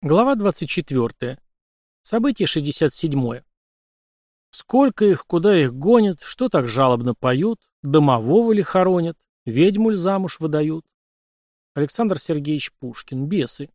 Глава 24. Событие 67. Сколько их, куда их гонят, что так жалобно поют, домового ли хоронят, ведьму ль замуж выдают. Александр Сергеевич Пушкин. Бесы.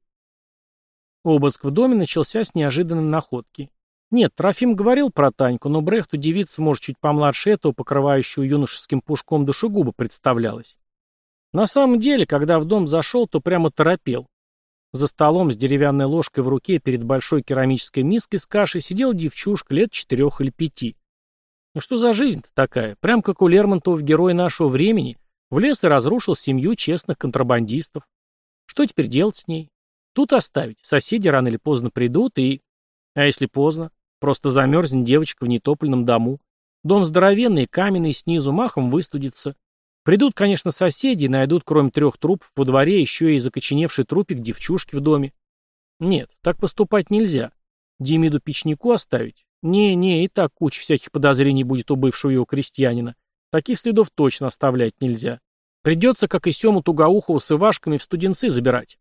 Обыск в доме начался с неожиданной находки. Нет, Трофим говорил про Таньку, но Брехту девица, может, чуть помладше этого, покрывающего юношеским пушком душегуба, представлялась. На самом деле, когда в дом зашел, то прямо торопел. За столом с деревянной ложкой в руке перед большой керамической миской с кашей сидела девчушка лет 4 или 5. Ну что за жизнь-то такая? Прям как у Лермонтова в «Герое нашего времени» влез и разрушил семью честных контрабандистов. Что теперь делать с ней? Тут оставить. Соседи рано или поздно придут и... А если поздно? Просто замерзнет девочка в нетопленном дому. Дом здоровенный, каменный, снизу махом выстудится. Придут, конечно, соседи и найдут, кроме 3 трупов во дворе, еще и закоченевший трупик девчушки в доме. Нет, так поступать нельзя. Демиду Печнику оставить? Не, и так куча всяких подозрений будет у бывшего его крестьянина. Таких следов точно оставлять нельзя. Придется, как и Сему Тугоухову с Ивашками, в студенцы забирать.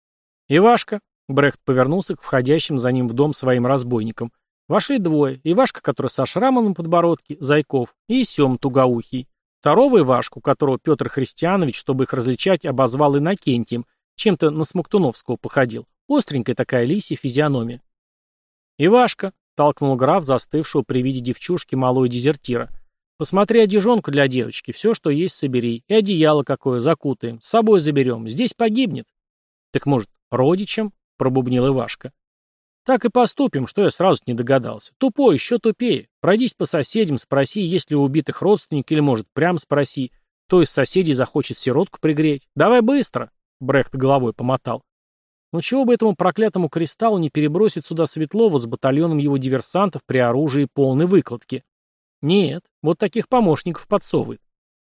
Ивашка, Брехт повернулся к входящим за ним в дом своим разбойникам. Вошли двое. Ивашка, который со шрамом на подбородке, Зайков, и Сема Тугоухий. Второго Ивашку, которого Петр Христианович, чтобы их различать, обозвал Иннокентием, чем-то на Смоктуновского походил. Остренькая такая лисья физиономия. «Ивашка», — толкнул граф, застывшего при виде девчушки малого дезертира. «Посмотри одежонку для девочки, все, что есть, собери. И одеяло какое, закутаем. С собой заберем. Здесь погибнет». «Так, может, родичам?» — пробубнил Ивашка. «Так и поступим, что я сразу не догадался. Тупой, еще тупее. Пройдись по соседям, спроси, есть ли у убитых родственники, или, может, прям спроси, кто из соседей захочет сиротку пригреть. Давай быстро!» Брехт головой помотал. «Ну чего бы этому проклятому кристаллу не перебросить сюда Светлова с батальоном его диверсантов при оружии полной выкладки? Нет, вот таких помощников подсовывает.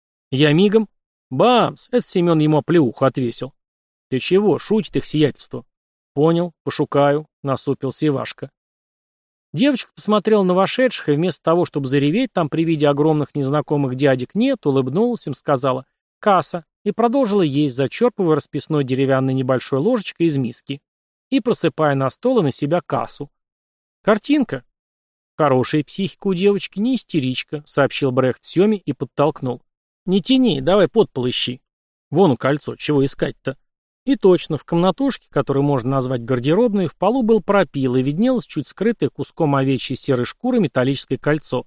Я мигом. Бамс! Это Семен ему оплеуху отвесил. Ты чего, шутит их сиятельство? Понял, пошукаю, насупился Ивашка. Девочка посмотрела на вошедших, и вместо того, чтобы зареветь там при виде огромных незнакомых дядек, нет, улыбнулась им, сказала «Касса» и продолжила есть, зачерпывая расписной деревянной небольшой ложечкой из миски и просыпая на стол и на себя кассу. Картинка. «Хорошая психика у девочки, не истеричка», — сообщил Брехт Семе и подтолкнул. «Не тяни, давай подпол ищи. Вон у кольцо, чего искать-то?» И точно, в комнатушке, которую можно назвать гардеробной, в полу был пропил, и виднелось чуть скрытое куском овечьей серой шкуры металлическое кольцо.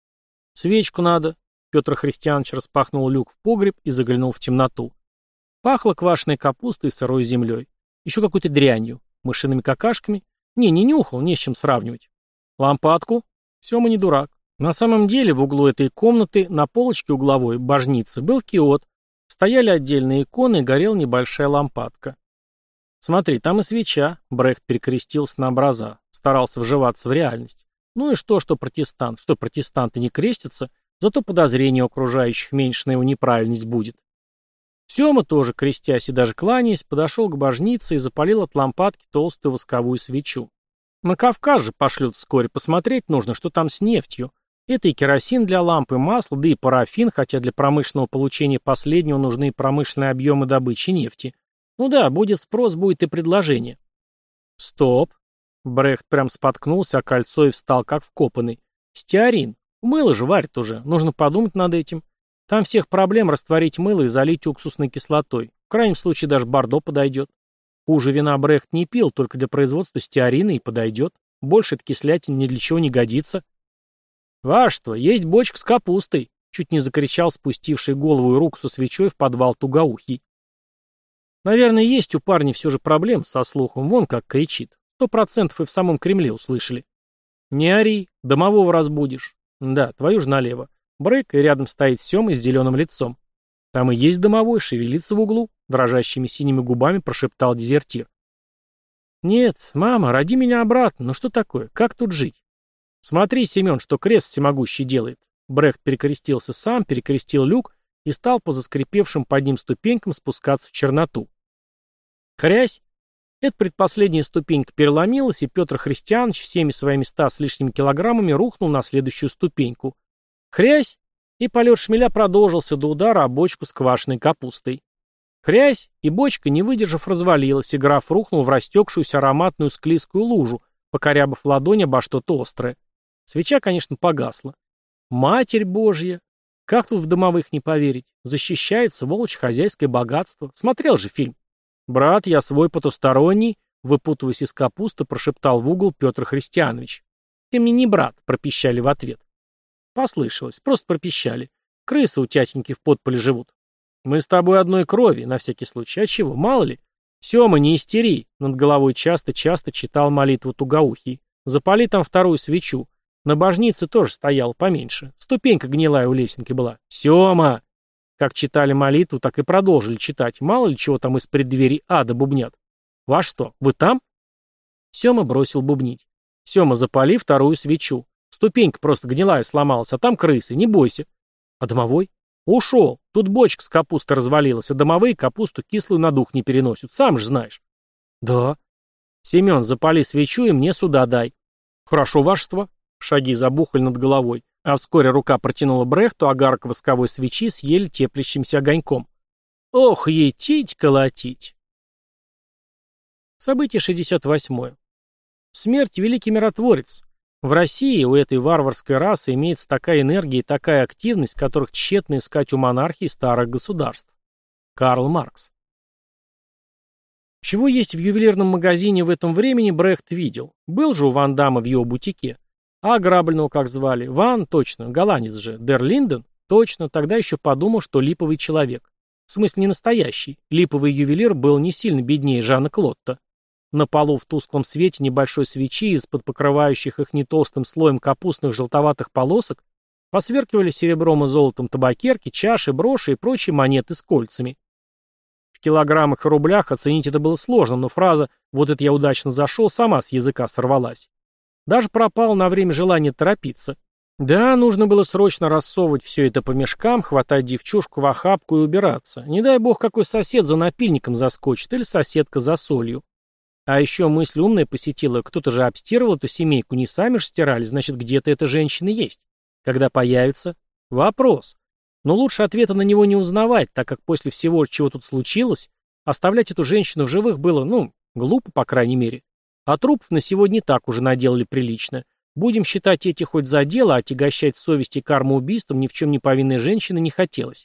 «Свечку надо», — Петр Христианович распахнул люк в погреб и заглянул в темноту. Пахло квашеной капустой и сырой землей. Еще какой-то дрянью. Мышиными какашками. Не нюхал, не с чем сравнивать. Лампадку? Сема не дурак. На самом деле в углу этой комнаты, на полочке угловой божницы, был киот. Стояли отдельные иконы и горела небольшая лампадка. «Смотри, там и свеча», — Брехт перекрестился на образа, старался вживаться в реальность. Ну и что протестант? Что протестанты не крестятся? Зато подозрение у окружающих меньше на его неправильность будет. Сема тоже, крестясь и даже кланяясь, подошел к божнице и запалил от лампадки толстую восковую свечу. На Кавказ же пошлют вскоре, посмотреть нужно, что там с нефтью. Это и керосин для лампы, масло, да и парафин, хотя для промышленного получения последнего нужны и промышленные объемы добычи нефти. Ну да, будет спрос, будет и предложение. Стоп. Брехт прям споткнулся о кольцо и встал как вкопанный. Стеарин. Мыло же варят уже, нужно подумать над этим. Там всех проблем растворить мыло и залить уксусной кислотой. В крайнем случае даже бордо подойдет. Хуже вина Брехт не пил, только для производства стеарина и подойдет. Больше эта кислятина ни для чего не годится. «Вашество, есть бочка с капустой!» — чуть не закричал спустивший голову и руку со свечой в подвал Тугоухий. Наверное, есть у парня все же проблем со слухом, вон как кричит. 100% и в самом Кремле услышали. «Не ори, домового разбудишь». «Да, твою ж налево». Брейк, и рядом стоит Сема с зеленым лицом. «Там и есть домовой, шевелится в углу», — дрожащими синими губами прошептал дезертир. «Нет, мама, роди меня обратно, ну что такое, как тут жить?» «Смотри, Семен, что крест всемогущий делает». Брехт перекрестился сам, перекрестил люк и стал по заскрипевшим под ним ступенькам спускаться в черноту. Хрясь! Эта предпоследняя ступенька переломилась, и Петр Христианович всеми своими 100 с лишними килограммами рухнул на следующую ступеньку. Хрясь! И полет шмеля продолжился до удара о бочку с квашеной капустой. Хрясь, и бочка, не выдержав, развалилась, и граф рухнул в растекшуюся ароматную склизкую лужу, покорябав ладонь обо что-то острое. Свеча, конечно, погасла. Матерь Божья! Как тут в домовых не поверить? Защищает сволочь хозяйское богатство. Смотрел же фильм. «Брат, я свой потусторонний», выпутываясь из капусты, прошептал в угол Петр Христианович. «Ты мне не брат», пропищали в ответ. Послышалось, просто пропищали. Крысы у тятеньки в подполе живут. «Мы с тобой одной крови, на всякий случай. А чего, мало ли?» «Сема, не истери!» Над головой часто-часто читал молитву Тугоухий. «Запали там вторую свечу. На божнице тоже стоял поменьше. Ступенька гнилая у лесенки была. Сема!» Как читали молитву, так и продолжили читать. Мало ли чего там из преддверий ада бубнят. «Ваш что, вы там?» Сема бросил бубнить. «Сема, запали вторую свечу. Ступенька просто гнилая сломалась, а там крысы, не бойся». «А домовой?» «Ушел. Тут бочка с капустой развалилась, а домовые капусту кислую на дух не переносят. Сам же знаешь». «Да». «Семен, запали свечу и мне сюда дай». «Хорошо, вашество». Шаги забухали над головой, а вскоре рука протянула Брехту огарок восковой свечи с еле теплящимся огоньком. «Ох, етить, колотить!» Событие 68. Смерть — великий миротворец. В России у этой варварской расы имеется такая энергия и такая активность, которых тщетно искать у монархий старых государств. Карл Маркс. Чего есть в ювелирном магазине в этом времени, Брехт видел. Был же у Ван Дамма в его бутике. А ограбленного как звали? Ван, точно, голландец же. Дер Линден? Точно, тогда еще подумал, что липовый человек. В смысле, не настоящий. Липовый ювелир был не сильно беднее Жана Клотта. На полу в тусклом свете небольшой свечи из-под покрывающих их не толстым слоем капустных желтоватых полосок посверкивали серебром и золотом табакерки, чаши, броши и прочие монеты с кольцами. В килограммах и рублях оценить это было сложно, но фраза «вот это я удачно зашел» сама с языка сорвалась. Даже пропало на время желание торопиться. Да, нужно было срочно рассовывать все это по мешкам, хватать девчушку в охапку и убираться. Не дай бог, какой сосед за напильником заскочит или соседка за солью. А еще мысль умная посетила, кто-то же обстирывал эту семейку, не сами же стирали, значит, где-то эта женщина есть. Когда появится? Вопрос. Но лучше ответа на него не узнавать, так как после всего, чего тут случилось, оставлять эту женщину в живых было, глупо, по крайней мере. А трупов на сегодня и так уже наделали прилично. Будем считать эти хоть за дело, а отягощать совесть и карму убийством ни в чем не повинной женщины не хотелось.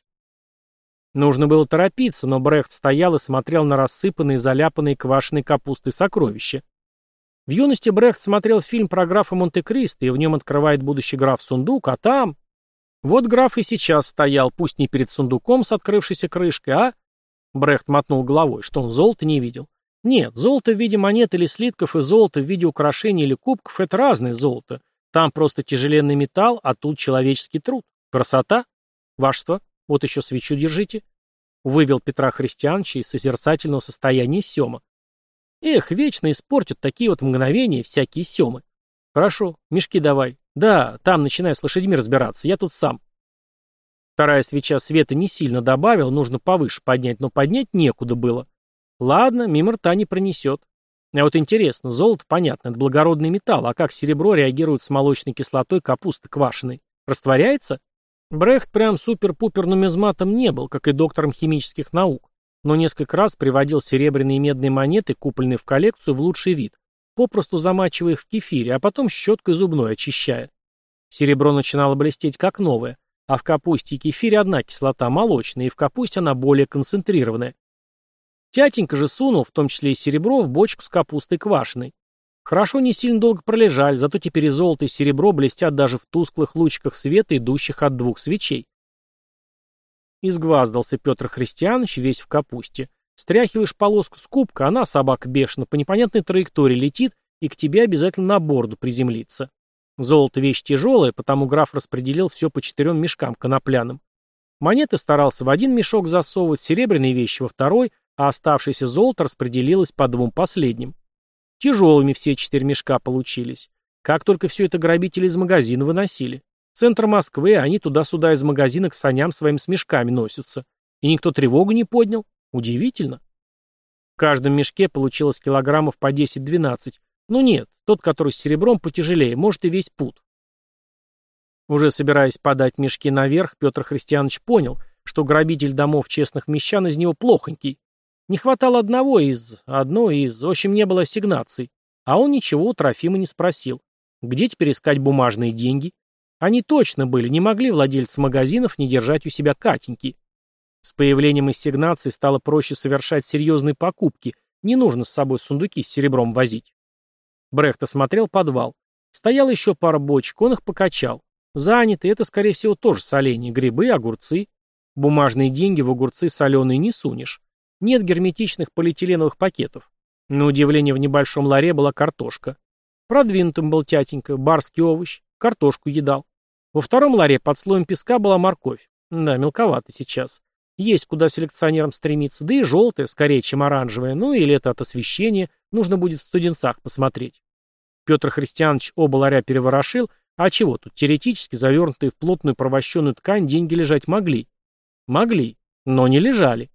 Нужно было торопиться, но Брехт стоял и смотрел на рассыпанные, заляпанные квашеной капустой сокровища. В юности Брехт смотрел фильм про графа Монте-Кристо, и в нем открывает будущий граф сундук, а там... Вот граф и сейчас стоял, пусть не перед сундуком с открывшейся крышкой, а... Брехт мотнул головой, что он золота не видел. Нет, золото в виде монет или слитков и золото в виде украшений или кубков — это разное золото. Там просто тяжеленный металл, а тут человеческий труд. Красота? Вашество? Вот еще свечу держите. Вывел Петра Христиановича из созерцательного состояния Сема. Эх, вечно испортят такие вот мгновения всякие Семы. Хорошо, мешки давай. Да, там начинай с лошадьми разбираться, я тут сам. Вторая свеча света не сильно добавила, нужно повыше поднять, но поднять некуда было. Ладно, мимо рта не пронесет. А вот интересно, золото, понятно, это благородный металл, а как серебро реагирует с молочной кислотой капусты квашеной? Растворяется? Брехт прям супер-пупер нумизматом не был, как и доктором химических наук, но несколько раз приводил серебряные и медные монеты, купленные в коллекцию, в лучший вид, попросту замачивая их в кефире, а потом щеткой зубной очищая. Серебро начинало блестеть как новое, а в капусте и кефире одна кислота молочная, и в капусте она более концентрированная. Тятенька же сунул, в том числе и серебро, в бочку с капустой квашеной. Хорошо не сильно долго пролежали, зато теперь и золото, и серебро блестят даже в тусклых лучиках света, идущих от двух свечей. Изгваздался Петр Христианович весь в капусте. Стряхиваешь полоску с кубка, она, собака бешено, по непонятной траектории летит и к тебе обязательно на борду приземлится. Золото вещь тяжелая, потому граф распределил все по 4 мешкам конопляным. Монеты старался в один мешок засовывать, серебряные вещи во второй, а оставшееся золото распределилось по 2 последним. Тяжелыми все 4 мешка получились. Как только все это грабители из магазина выносили. Центр Москвы, они туда-сюда из магазина к саням своими с мешками носятся. И никто тревогу не поднял. Удивительно. В каждом мешке получилось килограммов по 10-12. Ну нет, тот, который с серебром, потяжелее, может и весь пуд. Уже собираясь подать мешки наверх, Петр Христианович понял, что грабитель домов честных мещан из него плохонький. Не хватало одной из, в общем, не было ассигнаций. А он ничего у Трофима не спросил. Где теперь искать бумажные деньги? Они точно были, не могли владельцы магазинов не держать у себя Катеньки. С появлением ассигнаций стало проще совершать серьезные покупки, не нужно с собой сундуки с серебром возить. Брехт осмотрел подвал. Стояла еще пара бочек, он их покачал. Заняты, это, скорее всего, тоже соленья, грибы, огурцы. Бумажные деньги в огурцы соленые не сунешь. Нет герметичных полиэтиленовых пакетов. На удивление, в небольшом ларе была картошка. Продвинутым был тятенька, барский овощ, картошку едал. Во втором ларе под слоем песка была морковь. Да, мелковато сейчас. Есть куда селекционерам стремиться, да и желтая, скорее, чем оранжевая, ну или это от освещения, нужно будет в студенцах посмотреть. Петр Христианович оба ларя переворошил, а чего тут, теоретически завернутые в плотную провощенную ткань деньги лежать могли. Могли, но не лежали.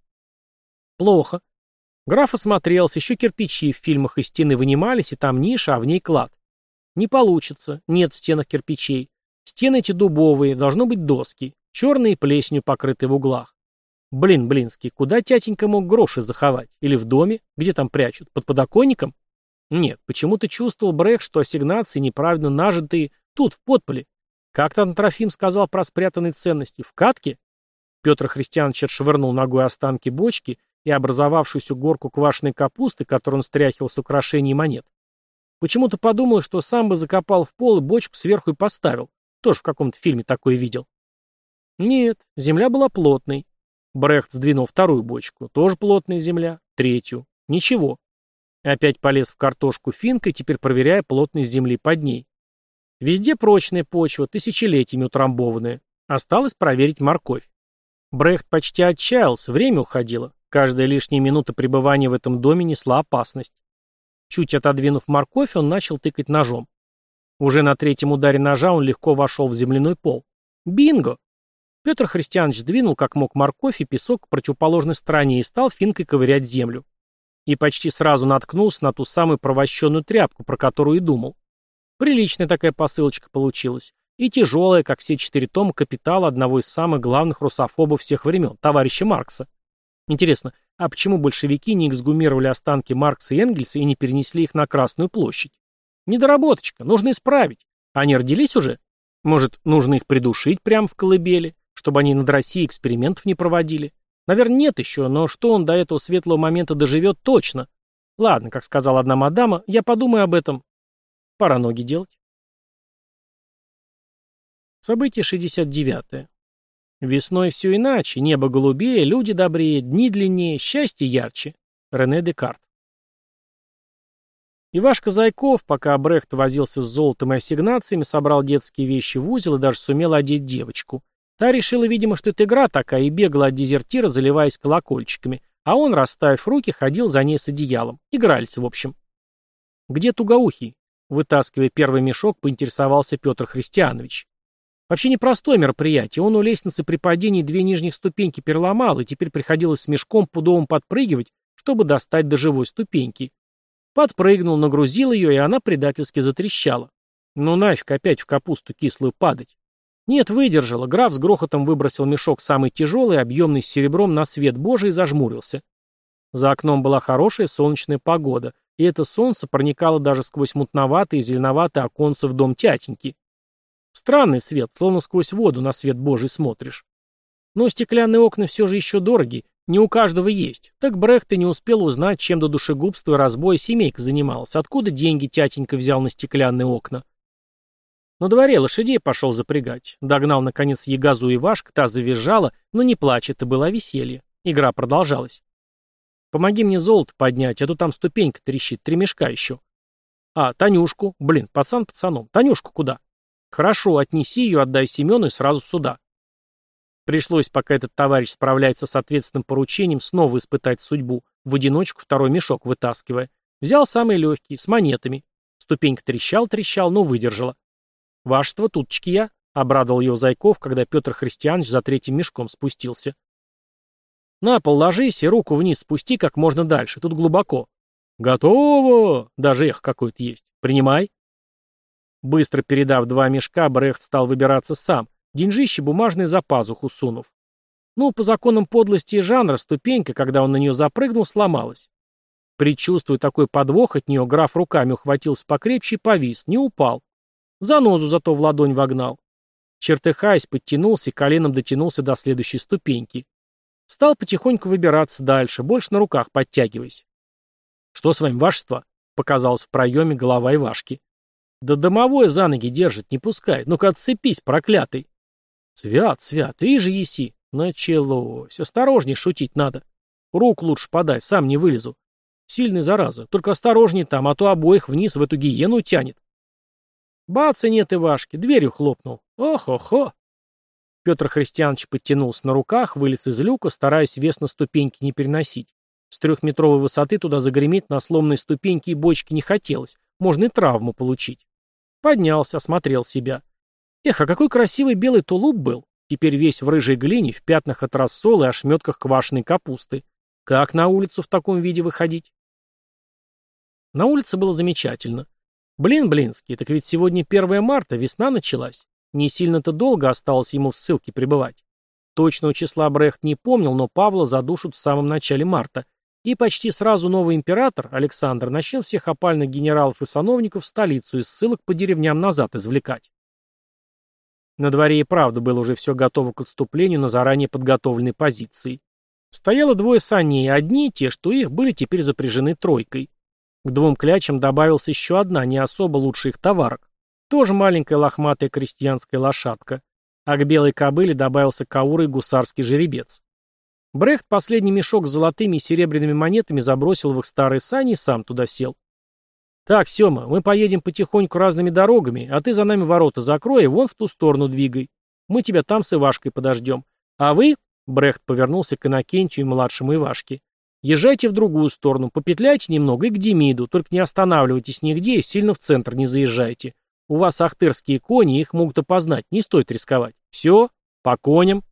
Плохо. Граф осмотрелся, еще кирпичи в фильмах из стены вынимались, и там ниша, а в ней клад. Не получится, нет в стенах кирпичей. Стены эти дубовые, должно быть доски, черные, плесенью покрытые в углах. Блин, блинский, куда тятенька мог гроши заховать? Или в доме? Где там прячут? Под подоконником? Нет, почему-то чувствовал Брехт, что ассигнации неправильно нажитые тут, в подполе. Как там Трофим сказал про спрятанные ценности? В катке? Петр Христианович отшвырнул ногой останки бочки и образовавшуюся горку квашеной капусты, которую он стряхивал с украшений и монет. Почему-то подумал, что сам бы закопал в пол и бочку сверху и поставил. Тоже в каком-то фильме такое видел. Нет, земля была плотной. Брехт сдвинул вторую бочку. Тоже плотная земля. Третью. Ничего. Опять полез в картошку финкой, теперь проверяя плотность земли под ней. Везде прочная почва, тысячелетиями утрамбованная. Осталось проверить морковь. Брехт почти отчаялся, время уходило. Каждая лишняя минута пребывания в этом доме несла опасность. Чуть отодвинув морковь, он начал тыкать ножом. Уже на третьем ударе ножа он легко вошел в земляной пол. Бинго! Петр Христианович сдвинул как мог морковь и песок к противоположной стороне и стал финкой ковырять землю. И почти сразу наткнулся на ту самую провощенную тряпку, про которую и думал. Приличная такая посылочка получилась. И тяжелая, как все 4 тома «Капитала» одного из самых главных русофобов всех времен, товарища Маркса. Интересно, а почему большевики не эксгумировали останки Маркса и Энгельса и не перенесли их на Красную площадь? Недоработочка, нужно исправить. Они родились уже? Может, нужно их придушить прямо в колыбели, чтобы они над Россией экспериментов не проводили? Наверное, нет еще, но что он до этого светлого момента доживет точно. Ладно, как сказала одна мадама, я подумаю об этом. Пора ноги делать. Событие 69. Весной все иначе, небо голубее, люди добрее, дни длиннее, счастье ярче. Рене Декарт. Ивашка Зайков, пока Брехт возился с золотом и ассигнациями, собрал детские вещи в узел и даже сумел одеть девочку. Та решила, видимо, что это игра такая, и бегала от дезертира, заливаясь колокольчиками, а он, расставив руки, ходил за ней с одеялом. Игрались, в общем. «Где Тугоухий?» Вытаскивая первый мешок, поинтересовался Петр Христианович. Вообще непростое мероприятие. Он у лестницы при падении 2 нижних ступеньки переломал, и теперь приходилось с мешком пудовым подпрыгивать, чтобы достать до живой ступеньки. Подпрыгнул, нагрузил ее, и она предательски затрещала. Ну нафиг опять в капусту кислую падать. Нет, выдержала. Граф с грохотом выбросил мешок самый тяжелый, объемный с серебром на свет Божий и зажмурился. За окном была хорошая солнечная погода, и это солнце проникало даже сквозь мутноватые и зеленоватые оконца в дом тятеньки. Странный свет, словно сквозь воду на свет Божий смотришь. Но стеклянные окна все же еще дороги, не у каждого есть. Так Брехт и не успел узнать, чем до душегубства и разбоя семейка занималась, откуда деньги тятенька взял на стеклянные окна. На дворе лошадей пошел запрягать. Догнал, наконец, Ягозу и Ивашка, та завизжала, но не плачь, это было веселье. Игра продолжалась. «Помоги мне золото поднять, а то там ступенька трещит, 3 мешка еще». «А, Танюшку? Блин, пацан пацаном. Танюшку куда?» «Хорошо, отнеси ее, отдай Семену и сразу сюда». Пришлось, пока этот товарищ справляется с ответственным поручением, снова испытать судьбу, в одиночку второй мешок вытаскивая. Взял самый легкий, с монетами. Ступенька трещал, но выдержала. «Вашество, туточки я», — обрадовал его Зайков, когда Петр Христианович за 3-м мешком спустился. «На пол ложись и руку вниз спусти как можно дальше, тут глубоко». «Готово!» — даже эхо какое-то есть. «Принимай». Быстро передав 2 мешка, Брехт стал выбираться сам, деньжище бумажные за пазуху сунув. Ну, по законам подлости и жанра, ступенька, когда он на нее запрыгнул, сломалась. Предчувствуя такой подвох от нее, граф руками ухватился покрепче и повис, не упал. Занозу зато в ладонь вогнал. Чертыхаясь, подтянулся и коленом дотянулся до следующей ступеньки. Стал потихоньку выбираться дальше, больше на руках подтягиваясь. «Что с вами, вашество?» — показалось в проеме голова Ивашки. «Да домовой за ноги держит, не пускает. Ну-ка отцепись, проклятый!» «Свят, свят, ты же еси!» «Началось. Осторожней шутить надо. Руку лучше подай, сам не вылезу. Сильный, зараза. Только осторожней там, а то обоих вниз в эту гиену тянет». Баца нет Ивашки, дверью хлопнул. Ох-охо. Петр Христианович подтянулся на руках, вылез из люка, стараясь вес на ступеньки не переносить. С 3-метровой высоты туда загреметь на сломанной ступеньке и бочке не хотелось, можно и травму получить. Поднялся, осмотрел себя. Эх, а какой красивый белый тулуп был. Теперь весь в рыжей глине, в пятнах от рассола и ошметках квашеной капусты. Как на улицу в таком виде выходить? На улице было замечательно. Блин, блинский, так ведь сегодня 1 марта, весна началась. Не сильно-то долго осталось ему в ссылке пребывать. Точного числа Брехт не помнил, но Павла задушат в самом начале марта. И почти сразу новый император, Александр, начнет всех опальных генералов и сановников в столицу из ссылок по деревням назад извлекать. На дворе и правда было уже все готово к отступлению на заранее подготовленной позиции. Стояло 2 саней, одни, те, что их, были теперь запряжены тройкой. К 2 клячам добавилась еще одна, не особо лучше их товарок. Тоже маленькая лохматая крестьянская лошадка. А к белой кобыле добавился каурый гусарский жеребец. Брехт последний мешок с золотыми и серебряными монетами забросил в их старые сани и сам туда сел. «Так, Сема, мы поедем потихоньку разными дорогами, а ты за нами ворота закрой и вон в ту сторону двигай. Мы тебя там с Ивашкой подождем. А вы...» — Брехт повернулся к Иннокентию и младшему Ивашке. «Езжайте в другую сторону, попетляйте немного и к Демиду, только не останавливайтесь нигде и сильно в центр не заезжайте. У вас ахтырские кони, их могут опознать, не стоит рисковать. Все, по коням».